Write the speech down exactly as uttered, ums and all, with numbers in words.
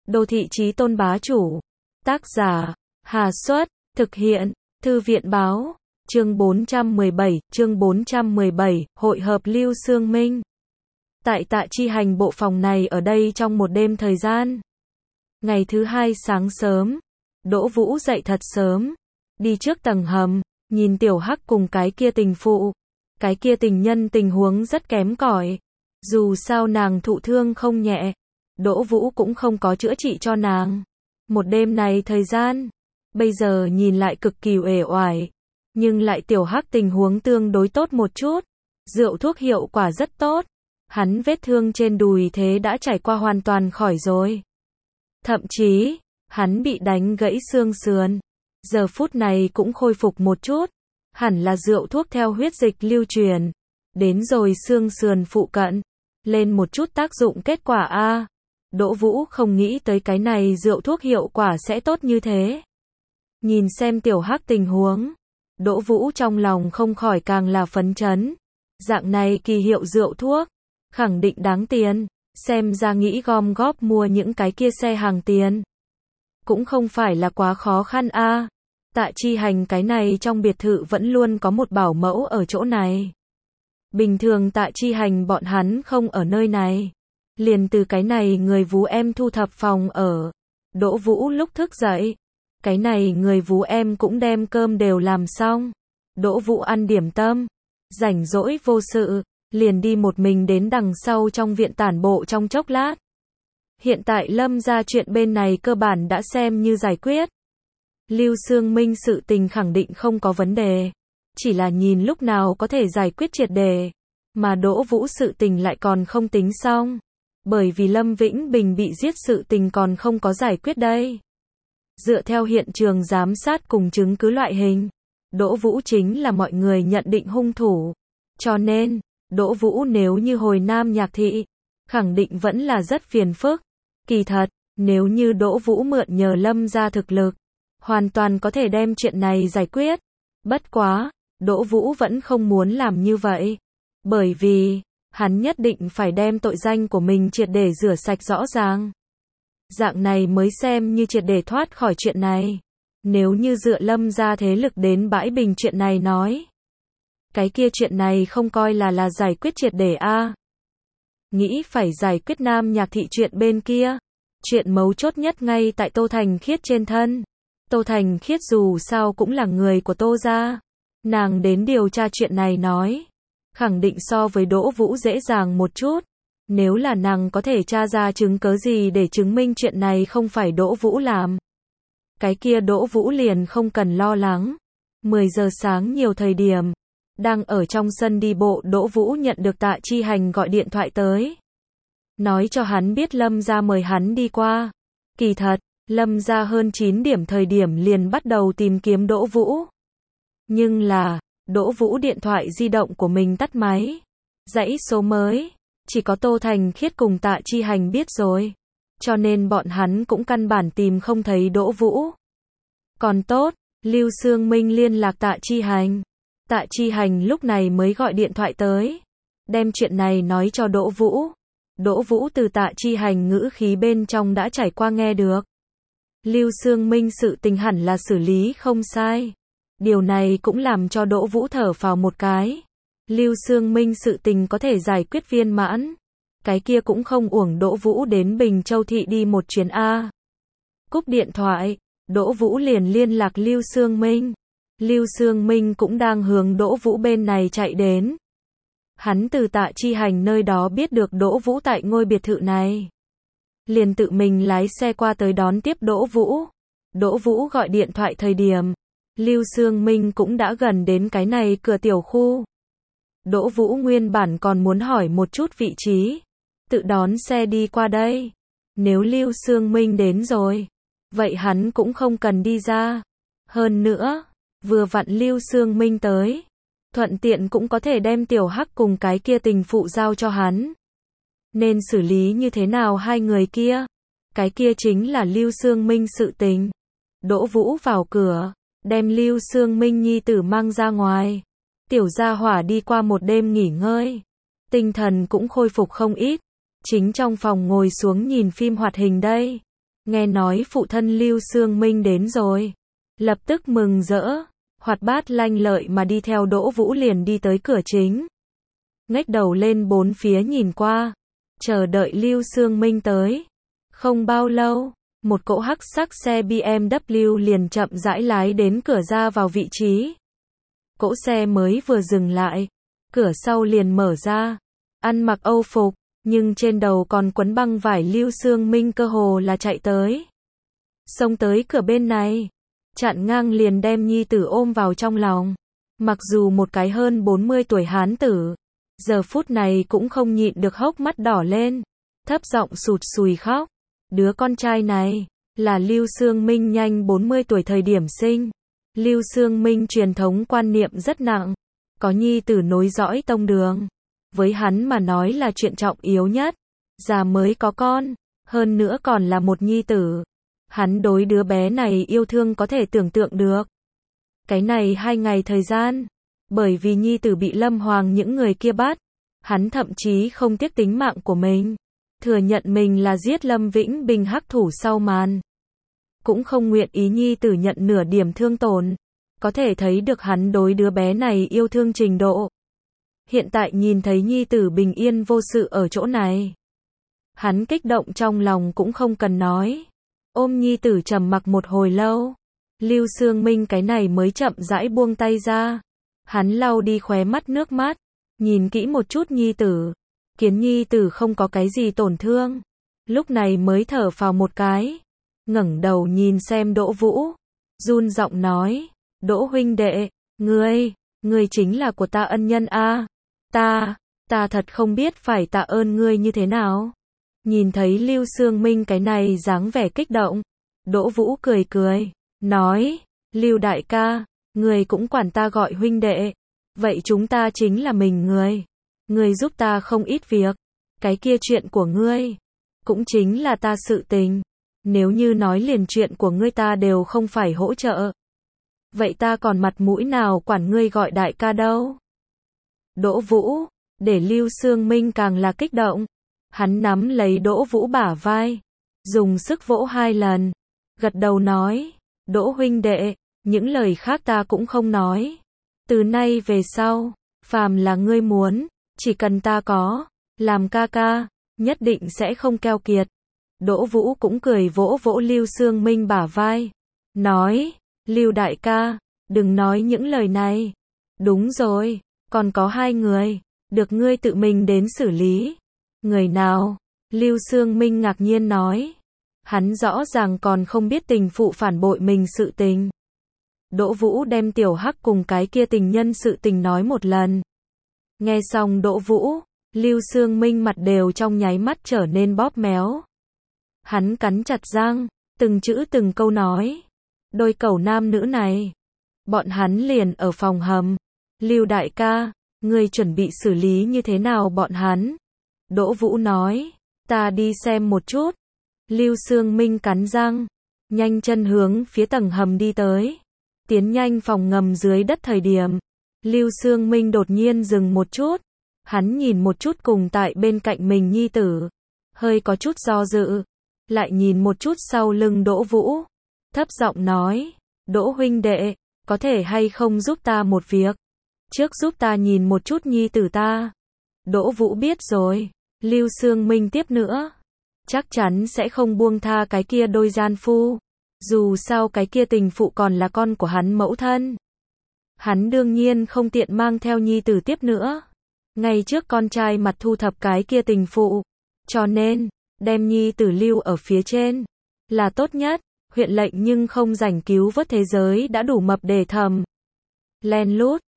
Đô thị chí tôn bá chủ. Tác giả, Hà Xuất, thực hiện, Thư viện báo, chương bốn trăm mười bảy, chương bốn trăm mười bảy, hội hợp Lưu Xương Minh. Tại Tạ Chi Hành bộ phòng này ở đây trong một đêm thời gian. Ngày thứ hai sáng sớm, Đỗ Vũ dậy thật sớm, đi trước tầng hầm, nhìn Tiểu Hắc cùng cái kia tình phụ. Cái kia tình nhân tình huống rất kém cỏi. Dù sao nàng thụ thương không nhẹ, Đỗ Vũ cũng không có chữa trị cho nàng. Một đêm này thời gian, bây giờ nhìn lại cực kỳ uể oải, nhưng lại Tiểu Hắc tình huống tương đối tốt một chút. Rượu thuốc hiệu quả rất tốt, hắn vết thương trên đùi thế đã trải qua hoàn toàn khỏi rồi. Thậm chí, hắn bị đánh gãy xương sườn, giờ phút này cũng khôi phục một chút. Hẳn là rượu thuốc theo huyết dịch lưu truyền, đến rồi xương sườn phụ cận, lên một chút tác dụng kết quả a. Đỗ Vũ không nghĩ tới cái này rượu thuốc hiệu quả sẽ tốt như thế. Nhìn xem Tiểu Hắc tình huống, Đỗ Vũ trong lòng không khỏi càng là phấn chấn. Dạng này kỳ hiệu rượu thuốc, khẳng định đáng tiền, xem ra nghĩ gom góp mua những cái kia xe hàng tiền. Cũng không phải là quá khó khăn a. Tạ Chi Hành cái này trong biệt thự vẫn luôn có một bảo mẫu ở chỗ này. Bình thường Tạ Chi Hành bọn hắn không ở nơi này. Liền từ cái này người vú em thu thập phòng ở. Đỗ Vũ lúc thức dậy, cái này người vú em cũng đem cơm đều làm xong. Đỗ Vũ ăn điểm tâm, rảnh rỗi vô sự, liền đi một mình đến đằng sau trong viện tản bộ trong chốc lát. Hiện tại Lâm gia chuyện bên này cơ bản đã xem như giải quyết. Lưu Xương Minh sự tình khẳng định không có vấn đề, chỉ là nhìn lúc nào có thể giải quyết triệt đề, mà Đỗ Vũ sự tình lại còn không tính xong, bởi vì Lâm Vĩnh Bình bị giết sự tình còn không có giải quyết đây. Dựa theo hiện trường giám sát cùng chứng cứ loại hình, Đỗ Vũ chính là mọi người nhận định hung thủ, cho nên, Đỗ Vũ nếu như hồi Nam Nhạc Thị, khẳng định vẫn là rất phiền phức. Kỳ thật, nếu như Đỗ Vũ mượn nhờ Lâm gia thực lực, hoàn toàn có thể đem chuyện này giải quyết. Bất quá, Đỗ Vũ vẫn không muốn làm như vậy. Bởi vì, hắn nhất định phải đem tội danh của mình triệt để rửa sạch rõ ràng. Dạng này mới xem như triệt để thoát khỏi chuyện này. Nếu như dựa Lâm gia thế lực đến bãi bình chuyện này nói, cái kia chuyện này không coi là là giải quyết triệt để a. Nghĩ phải giải quyết Nam Nhạc Thị chuyện bên kia. Chuyện mấu chốt nhất ngay tại Tô Thành Khiết trên thân. Tô Thành Khiết dù sao cũng là người của Tô gia. Nàng đến điều tra chuyện này nói, khẳng định so với Đỗ Vũ dễ dàng một chút. Nếu là nàng có thể tra ra chứng cớ gì để chứng minh chuyện này không phải Đỗ Vũ làm, cái kia Đỗ Vũ liền không cần lo lắng. mười giờ sáng nhiều thời điểm, đang ở trong sân đi bộ Đỗ Vũ nhận được Tạ Chi Hành gọi điện thoại tới. Nói cho hắn biết Lâm gia mời hắn đi qua. Kỳ thật, Lâm gia hơn chín điểm thời điểm liền bắt đầu tìm kiếm Đỗ Vũ. Nhưng là, Đỗ Vũ điện thoại di động của mình tắt máy. Dãy số mới, chỉ có Tô Thành Khiết cùng Tạ Chi Hành biết rồi. Cho nên bọn hắn cũng căn bản tìm không thấy Đỗ Vũ. Còn tốt, Lưu Xương Minh liên lạc Tạ Chi Hành. Tạ Chi Hành lúc này mới gọi điện thoại tới, đem chuyện này nói cho Đỗ Vũ. Đỗ Vũ từ Tạ Chi Hành ngữ khí bên trong đã trải qua nghe được. Lưu Xương Minh sự tình hẳn là xử lý không sai. Điều này cũng làm cho Đỗ Vũ thở phào một cái. Lưu Xương Minh sự tình có thể giải quyết viên mãn. Cái kia cũng không uổng Đỗ Vũ đến Bình Châu Thị đi một chuyến A. Cúp điện thoại, Đỗ Vũ liền liên lạc Lưu Xương Minh. Lưu Xương Minh cũng đang hướng Đỗ Vũ bên này chạy đến. Hắn từ Tạ Chi Hành nơi đó biết được Đỗ Vũ tại ngôi biệt thự này. Liền tự mình lái xe qua tới đón tiếp Đỗ Vũ. Đỗ Vũ gọi điện thoại thời điểm, Lưu Xương Minh cũng đã gần đến cái này cửa tiểu khu. Đỗ Vũ nguyên bản còn muốn hỏi một chút vị trí, tự đón xe đi qua đây. Nếu Lưu Xương Minh đến rồi, vậy hắn cũng không cần đi ra. Hơn nữa, vừa vặn Lưu Xương Minh tới, thuận tiện cũng có thể đem Tiểu Hắc cùng cái kia tình phụ giao cho hắn. Nên xử lý như thế nào hai người kia? Cái kia chính là Lưu Xương Minh sự tình. Đỗ Vũ vào cửa, đem Lưu Xương Minh nhi tử mang ra ngoài. Tiểu gia hỏa đi qua một đêm nghỉ ngơi, tinh thần cũng khôi phục không ít. Chính trong phòng ngồi xuống nhìn phim hoạt hình đây. nghe nói phụ thân Lưu Xương Minh đến rồi. Lập tức mừng rỡ, hoạt bát lanh lợi mà đi theo Đỗ Vũ liền đi tới cửa chính. Ngách đầu lên bốn phía nhìn qua, chờ đợi Lưu Xương Minh tới. Không bao lâu, một cỗ hắc sắc xe bê em vê liền chậm rãi lái đến cửa ra vào vị trí. Cỗ xe mới vừa dừng lại, cửa sau liền mở ra. Ăn mặc Âu phục, nhưng trên đầu còn quấn băng vải Lưu Xương Minh cơ hồ là chạy tới. Xông tới cửa bên này, chặn ngang liền đem nhi tử ôm vào trong lòng. Mặc dù một cái hơn bốn mươi tuổi hán tử, giờ phút này cũng không nhịn được hốc mắt đỏ lên, thấp giọng sụt sùi khóc. Đứa con trai này, là Lưu Xương Minh nhanh bốn mươi tuổi thời điểm sinh. Lưu Xương Minh truyền thống quan niệm rất nặng, có nhi tử nối dõi tông đường. Với hắn mà nói là chuyện trọng yếu nhất, già mới có con, hơn nữa còn là một nhi tử. Hắn đối đứa bé này yêu thương có thể tưởng tượng được. Cái này hai ngày thời gian, bởi vì nhi tử bị Lâm Hoàng những người kia bắt, hắn thậm chí không tiếc tính mạng của mình, thừa nhận mình là giết Lâm Vĩnh Bình hắc thủ sau màn. Cũng không nguyện ý nhi tử nhận nửa điểm thương tổn, có thể thấy được hắn đối đứa bé này yêu thương trình độ. Hiện tại nhìn thấy nhi tử bình yên vô sự ở chỗ này, hắn kích động trong lòng cũng không cần nói. Ôm nhi tử trầm mặc một hồi lâu, Lưu Xương Minh cái này mới chậm rãi buông tay ra. Hắn lau đi khóe mắt nước mắt, nhìn kỹ một chút nhi tử, kiến nhi tử không có cái gì tổn thương, lúc này mới thở phào một cái, ngẩng đầu nhìn xem Đỗ Vũ, run giọng nói, Đỗ huynh đệ, ngươi, ngươi chính là của ta ân nhân a, ta, ta thật không biết phải tạ ơn ngươi như thế nào. Nhìn thấy Lưu Xương Minh cái này dáng vẻ kích động, Đỗ Vũ cười cười, nói, Lưu đại ca, ngươi cũng quản ta gọi huynh đệ, vậy chúng ta chính là mình người, ngươi giúp ta không ít việc, cái kia chuyện của ngươi, cũng chính là ta sự tình, nếu như nói liền chuyện của ngươi ta đều không phải hỗ trợ, vậy ta còn mặt mũi nào quản ngươi gọi đại ca đâu. Đỗ Vũ, để Lưu Xương Minh càng là kích động, hắn nắm lấy Đỗ Vũ bả vai, dùng sức vỗ hai lần, gật đầu nói, Đỗ huynh đệ, những lời khác ta cũng không nói, từ nay về sau, phàm là ngươi muốn, chỉ cần ta có, làm ca ca, nhất định sẽ không keo kiệt. Đỗ Vũ cũng cười vỗ vỗ Lưu Xương Minh bả vai, nói, Lưu đại ca, đừng nói những lời này. Đúng rồi, còn có hai người, được ngươi tự mình đến xử lý. Người nào? Lưu Xương Minh ngạc nhiên nói. Hắn rõ ràng còn không biết tình phụ phản bội mình sự tình. Đỗ Vũ đem tiểu hắc cùng cái kia tình nhân sự tình nói một lần. Nghe xong Đỗ Vũ, Lưu Xương Minh mặt đều trong nháy mắt trở nên bóp méo. Hắn cắn chặt răng, từng chữ từng câu nói. Đôi cẩu nam nữ này, bọn hắn liền ở phòng hầm. Lưu đại ca, ngươi chuẩn bị xử lý như thế nào bọn hắn? Đỗ Vũ nói, ta đi xem một chút. Lưu Xương Minh cắn răng, nhanh chân hướng phía tầng hầm đi tới. Tiến nhanh phòng ngầm dưới đất thời điểm, Lưu Xương Minh đột nhiên dừng một chút. Hắn nhìn một chút cùng tại bên cạnh mình nhi tử, hơi có chút do dự, lại nhìn một chút sau lưng Đỗ Vũ, thấp giọng nói, Đỗ huynh đệ, có thể hay không giúp ta một việc? Trước giúp ta nhìn một chút nhi tử ta. Đỗ Vũ biết rồi, Lưu Xương Minh tiếp nữa, chắc chắn sẽ không buông tha cái kia đôi gian phu. Dù sao cái kia tình phụ còn là con của hắn mẫu thân. Hắn đương nhiên không tiện mang theo nhi tử tiếp nữa. Ngay trước con trai mặt thu thập cái kia tình phụ. Cho nên, đem nhi tử lưu ở phía trên là tốt nhất. Huyện lệnh nhưng không rảnh cứu vớt thế giới đã đủ mập để thầm. Len lút,